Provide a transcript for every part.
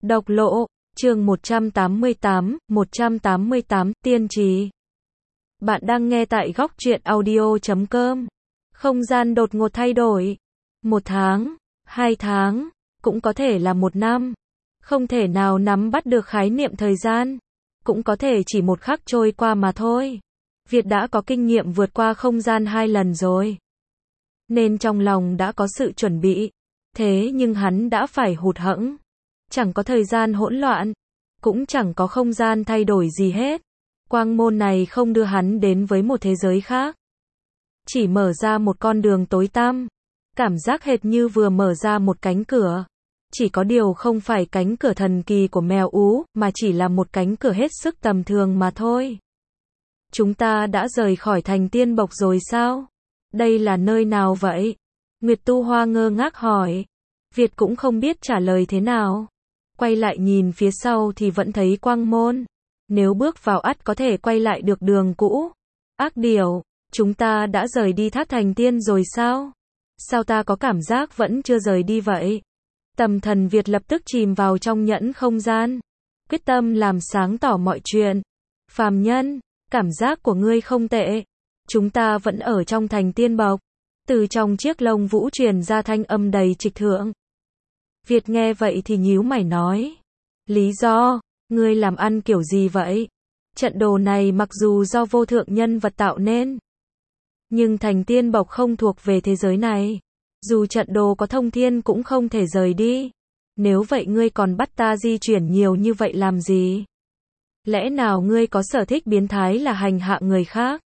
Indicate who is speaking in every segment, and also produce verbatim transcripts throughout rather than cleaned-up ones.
Speaker 1: Độc lộ, chương một trăm tám mươi tám, một trăm tám mươi tám, tiên trì. Bạn đang nghe tại góc truyện audio chấm com. Không gian đột ngột thay đổi. Một tháng, hai tháng, cũng có thể là một năm. Không thể nào nắm bắt được khái niệm thời gian. Cũng có thể chỉ một khắc trôi qua mà thôi. Việt đã có kinh nghiệm vượt qua không gian hai lần rồi. Nên trong lòng đã có sự chuẩn bị. Thế nhưng hắn đã phải hụt hẫng. Chẳng có thời gian hỗn loạn, cũng chẳng có không gian thay đổi gì hết. Quang môn này không đưa hắn đến với một thế giới khác. Chỉ mở ra một con đường tối tăm. Cảm giác hệt như vừa mở ra một cánh cửa. Chỉ có điều không phải cánh cửa thần kỳ của mèo ú, mà chỉ là một cánh cửa hết sức tầm thường mà thôi. Chúng ta đã rời khỏi thành Tiên Bộc rồi sao? Đây là nơi nào vậy? Nguyệt Tu Hoa ngơ ngác hỏi. Việt cũng không biết trả lời thế nào. Quay lại nhìn phía sau thì vẫn thấy quang môn. Nếu bước vào ắt có thể quay lại được đường cũ. Ác điểu, chúng ta đã rời đi Thác Thành Tiên rồi sao? Sao ta có cảm giác vẫn chưa rời đi vậy? Tâm thần Việt lập tức chìm vào trong nhẫn không gian. Quyết tâm làm sáng tỏ mọi chuyện. Phàm nhân, cảm giác của ngươi không tệ. Chúng ta vẫn ở trong thành Tiên Bộc. Từ trong chiếc lông vũ truyền ra thanh âm đầy trịch thượng. Việt nghe vậy thì nhíu mày nói. Lý do, ngươi làm ăn kiểu gì vậy? Trận đồ này mặc dù do vô thượng nhân vật tạo nên. Nhưng thành Tiên Bộc không thuộc về thế giới này. Dù trận đồ có thông thiên cũng không thể rời đi. Nếu vậy ngươi còn bắt ta di chuyển nhiều như vậy làm gì? Lẽ nào ngươi có sở thích biến thái là hành hạ người khác?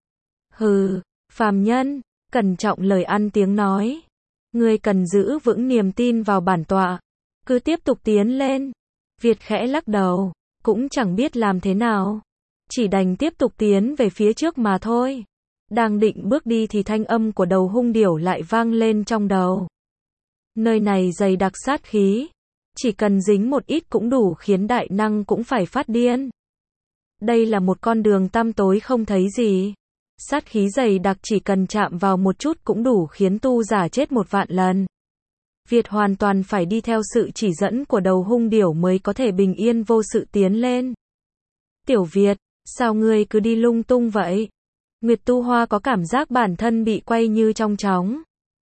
Speaker 1: Hừ, phàm nhân, cẩn trọng lời ăn tiếng nói. Ngươi cần giữ vững niềm tin vào bản tọa. Cứ tiếp tục tiến lên. Việt khẽ lắc đầu. Cũng chẳng biết làm thế nào. Chỉ đành tiếp tục tiến về phía trước mà thôi. Đang định bước đi thì thanh âm của đầu hung điểu lại vang lên trong đầu. Nơi này dày đặc sát khí. Chỉ cần dính một ít cũng đủ khiến đại năng cũng phải phát điên. Đây là một con đường tăm tối không thấy gì. Sát khí dày đặc chỉ cần chạm vào một chút cũng đủ khiến tu giả chết một vạn lần. Việt hoàn toàn phải đi theo sự chỉ dẫn của đầu hung điểu mới có thể bình yên vô sự tiến lên. Tiểu Việt, sao ngươi cứ đi lung tung vậy? Nguyệt Tu Hoa có cảm giác bản thân bị quay như trong chóng.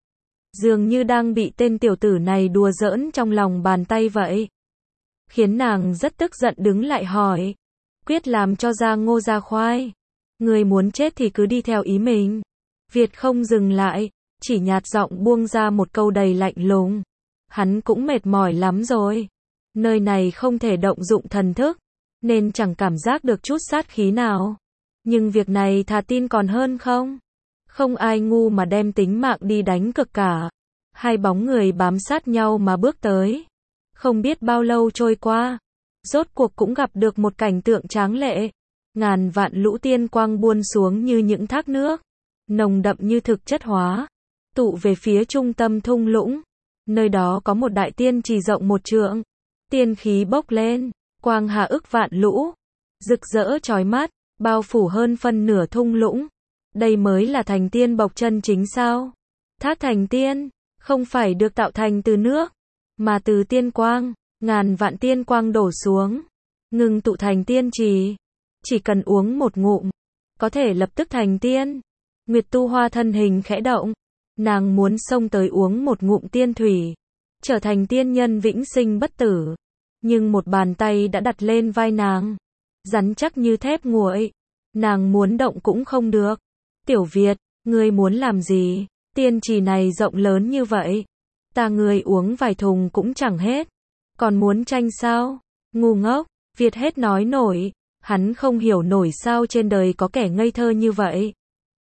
Speaker 1: Dường như đang bị tên tiểu tử này đùa giỡn trong lòng bàn tay vậy. Khiến nàng rất tức giận đứng lại hỏi. Quyết làm cho ra ngô ra khoai. Người muốn chết thì cứ đi theo ý mình. Việt không dừng lại, chỉ nhạt giọng buông ra một câu đầy lạnh lùng. Hắn cũng mệt mỏi lắm rồi. Nơi này không thể động dụng thần thức, nên chẳng cảm giác được chút sát khí nào. Nhưng việc này thà tin còn hơn không? Không ai ngu mà đem tính mạng đi đánh cược cả. Hai bóng người bám sát nhau mà bước tới. Không biết bao lâu trôi qua, rốt cuộc cũng gặp được một cảnh tượng tráng lệ. Ngàn vạn lũ tiên quang buôn xuống như những thác nước, nồng đậm như thực chất hóa, tụ về phía trung tâm thung lũng. Nơi đó có một đại tiên trì rộng một trượng, tiên khí bốc lên, quang hà ức vạn lũ, rực rỡ chói mắt, bao phủ hơn phân nửa thung lũng. Đây mới là thành Tiên Bộc chân chính sao? Thác Thành Tiên, không phải được tạo thành từ nước, mà từ tiên quang. Ngàn vạn tiên quang đổ xuống, ngừng tụ thành tiên trì. Chỉ cần uống một ngụm, có thể lập tức thành tiên. Nguyệt Tu Hoa thân hình khẽ động. Nàng muốn xông tới uống một ngụm tiên thủy, trở thành tiên nhân vĩnh sinh bất tử. Nhưng một bàn tay đã đặt lên vai nàng, rắn chắc như thép nguội. Nàng muốn động cũng không được. Tiểu Việt, ngươi muốn làm gì? Tiên trì này rộng lớn như vậy, ta ngươi uống vài thùng cũng chẳng hết. Còn muốn tranh sao? Ngu ngốc, Việt hết nói nổi. Hắn không hiểu nổi sao trên đời có kẻ ngây thơ như vậy.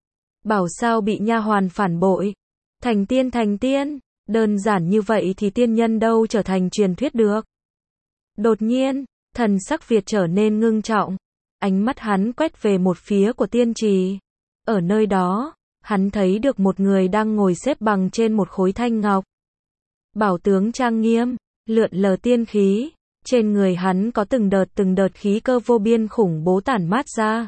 Speaker 1: Bảo sao bị nha hoàn phản bội. Thành tiên thành tiên, đơn giản như vậy thì tiên nhân đâu trở thành truyền thuyết được. Đột nhiên, thần sắc Việt trở nên ngưng trọng. Ánh mắt hắn quét về một phía của tiên trì. Ở nơi đó, hắn thấy được một người đang ngồi xếp bằng trên một khối thanh ngọc. Bảo tướng trang nghiêm, lượn lờ tiên khí. Trên người hắn có từng đợt từng đợt khí cơ vô biên khủng bố tản mát ra.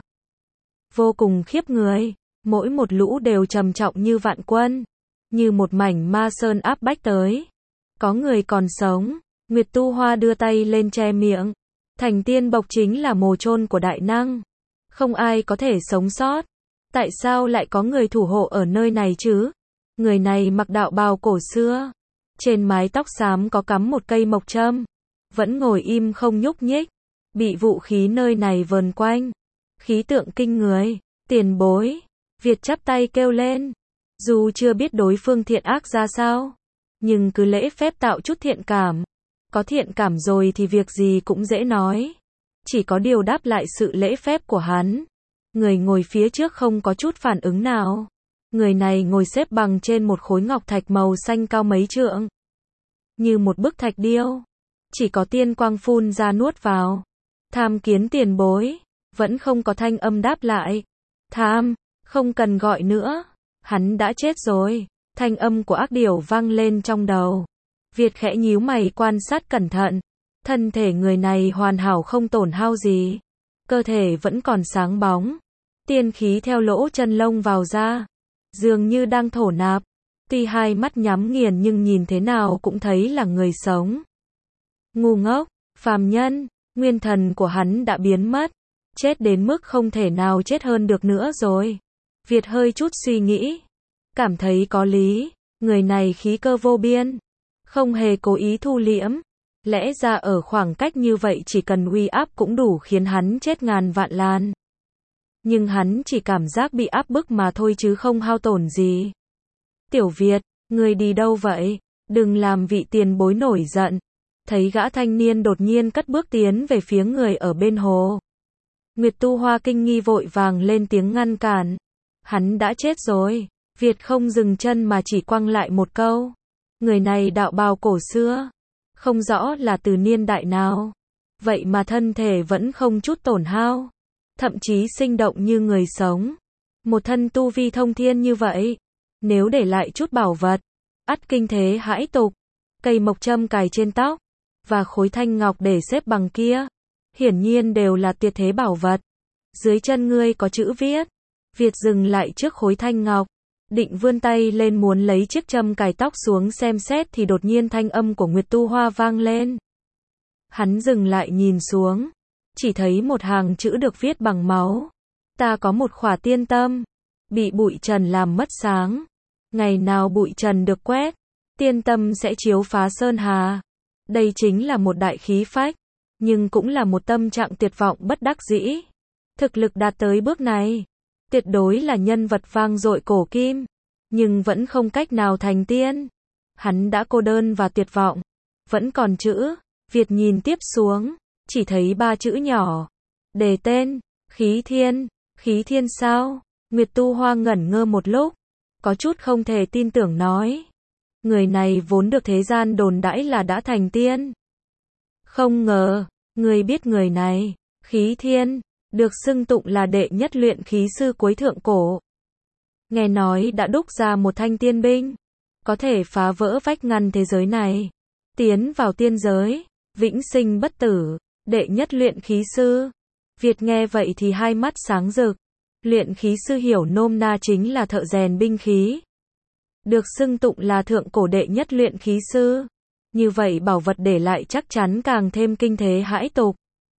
Speaker 1: Vô cùng khiếp người, mỗi một lũ đều trầm trọng như vạn quân, như một mảnh ma sơn áp bách tới. Có người còn sống, Nguyệt Tu Hoa đưa tay lên che miệng. Thành tiên bộc chính là mồ chôn của đại năng. Không ai có thể sống sót. Tại sao lại có người thủ hộ ở nơi này chứ? Người này mặc đạo bào cổ xưa. Trên mái tóc xám có cắm một cây mộc châm. Vẫn ngồi im không nhúc nhích. Bị vũ khí nơi này vờn quanh. Khí tượng kinh người. Tiền bối. Việt chắp tay kêu lên. Dù chưa biết đối phương thiện ác ra sao. Nhưng cứ lễ phép tạo chút thiện cảm. Có thiện cảm rồi thì việc gì cũng dễ nói. Chỉ có điều đáp lại sự lễ phép của hắn. Người ngồi phía trước không có chút phản ứng nào. Người này ngồi xếp bằng trên một khối ngọc thạch màu xanh cao mấy trượng. Như một bức thạch điêu. Chỉ có tiên quang phun ra nuốt vào. Tham kiến tiền bối. Vẫn không có thanh âm đáp lại. Tham, không cần gọi nữa. Hắn đã chết rồi. Thanh âm của ác điểu vang lên trong đầu. Việt khẽ nhíu mày quan sát cẩn thận. Thân thể người này hoàn hảo không tổn hao gì. Cơ thể vẫn còn sáng bóng. Tiên khí theo lỗ chân lông vào ra. Dường như đang thổ nạp. Tuy hai mắt nhắm nghiền nhưng nhìn thế nào cũng thấy là người sống. Ngu ngốc, phàm nhân, nguyên thần của hắn đã biến mất. Chết đến mức không thể nào chết hơn được nữa rồi. Việt hơi chút suy nghĩ. Cảm thấy có lý. Người này khí cơ vô biên. Không hề cố ý thu liễm. Lẽ ra ở khoảng cách như vậy chỉ cần uy áp cũng đủ khiến hắn chết ngàn vạn lần. Nhưng hắn chỉ cảm giác bị áp bức mà thôi chứ không hao tổn gì. Tiểu Việt, người đi đâu vậy? Đừng làm vị tiền bối nổi giận. Thấy gã thanh niên đột nhiên cất bước tiến về phía người ở bên hồ. Nguyệt Tu Hoa kinh nghi vội vàng lên tiếng ngăn cản. Hắn đã chết rồi. Việt không dừng chân mà chỉ quăng lại một câu. Người này đạo bào cổ xưa. Không rõ là từ niên đại nào. Vậy mà thân thể vẫn không chút tổn hao. Thậm chí sinh động như người sống. Một thân tu vi thông thiên như vậy. Nếu để lại chút bảo vật. Ắt kinh thế hãi tục. Cây mộc châm cài trên tóc. Và khối thanh ngọc để xếp bằng kia. Hiển nhiên đều là tuyệt thế bảo vật. Dưới chân ngươi có chữ viết. Việt dừng lại trước khối thanh ngọc. Định vươn tay lên muốn lấy chiếc châm cài tóc xuống xem xét thì đột nhiên thanh âm của Nguyệt Tu Hoa vang lên. Hắn dừng lại nhìn xuống. Chỉ thấy một hàng chữ được viết bằng máu. Ta có một khỏa tiên tâm. Bị bụi trần làm mất sáng. Ngày nào bụi trần được quét. Tiên tâm sẽ chiếu phá sơn hà. Đây chính là một đại khí phách. Nhưng cũng là một tâm trạng tuyệt vọng bất đắc dĩ. Thực lực đạt tới bước này. Tuyệt đối là nhân vật vang dội cổ kim. Nhưng vẫn không cách nào thành tiên. Hắn đã cô đơn và tuyệt vọng. Vẫn còn chữ. Việt nhìn tiếp xuống. Chỉ thấy ba chữ nhỏ. Đề tên. Khí thiên. Khí thiên sao? Nguyệt Tu Hoa ngẩn ngơ một lúc. Có chút không thể tin tưởng nói. Người này vốn được thế gian đồn đãi là đã thành tiên. Không ngờ. Người biết người này. Khí thiên. Được xưng tụng là đệ nhất luyện khí sư cuối thượng cổ. Nghe nói đã đúc ra một thanh tiên binh. Có thể phá vỡ vách ngăn thế giới này. Tiến vào tiên giới. Vĩnh sinh bất tử. Đệ nhất luyện khí sư. Việt nghe vậy thì hai mắt sáng rực. Luyện khí sư hiểu nôm na chính là thợ rèn binh khí. Được xưng tụng là thượng cổ đệ nhất luyện khí sư. Như vậy bảo vật để lại chắc chắn càng thêm kinh thế hãi tục.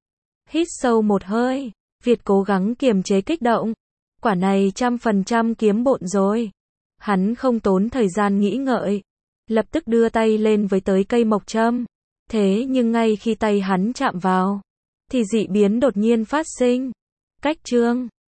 Speaker 1: Hít sâu một hơi. Việt cố gắng kiềm chế kích động. Quả này trăm phần trăm kiếm bộn rồi. Hắn không tốn thời gian nghĩ ngợi. Lập tức đưa tay lên với tới cây mộc châm. Thế nhưng ngay khi tay hắn chạm vào. Thì dị biến đột nhiên phát sinh. Cách chương.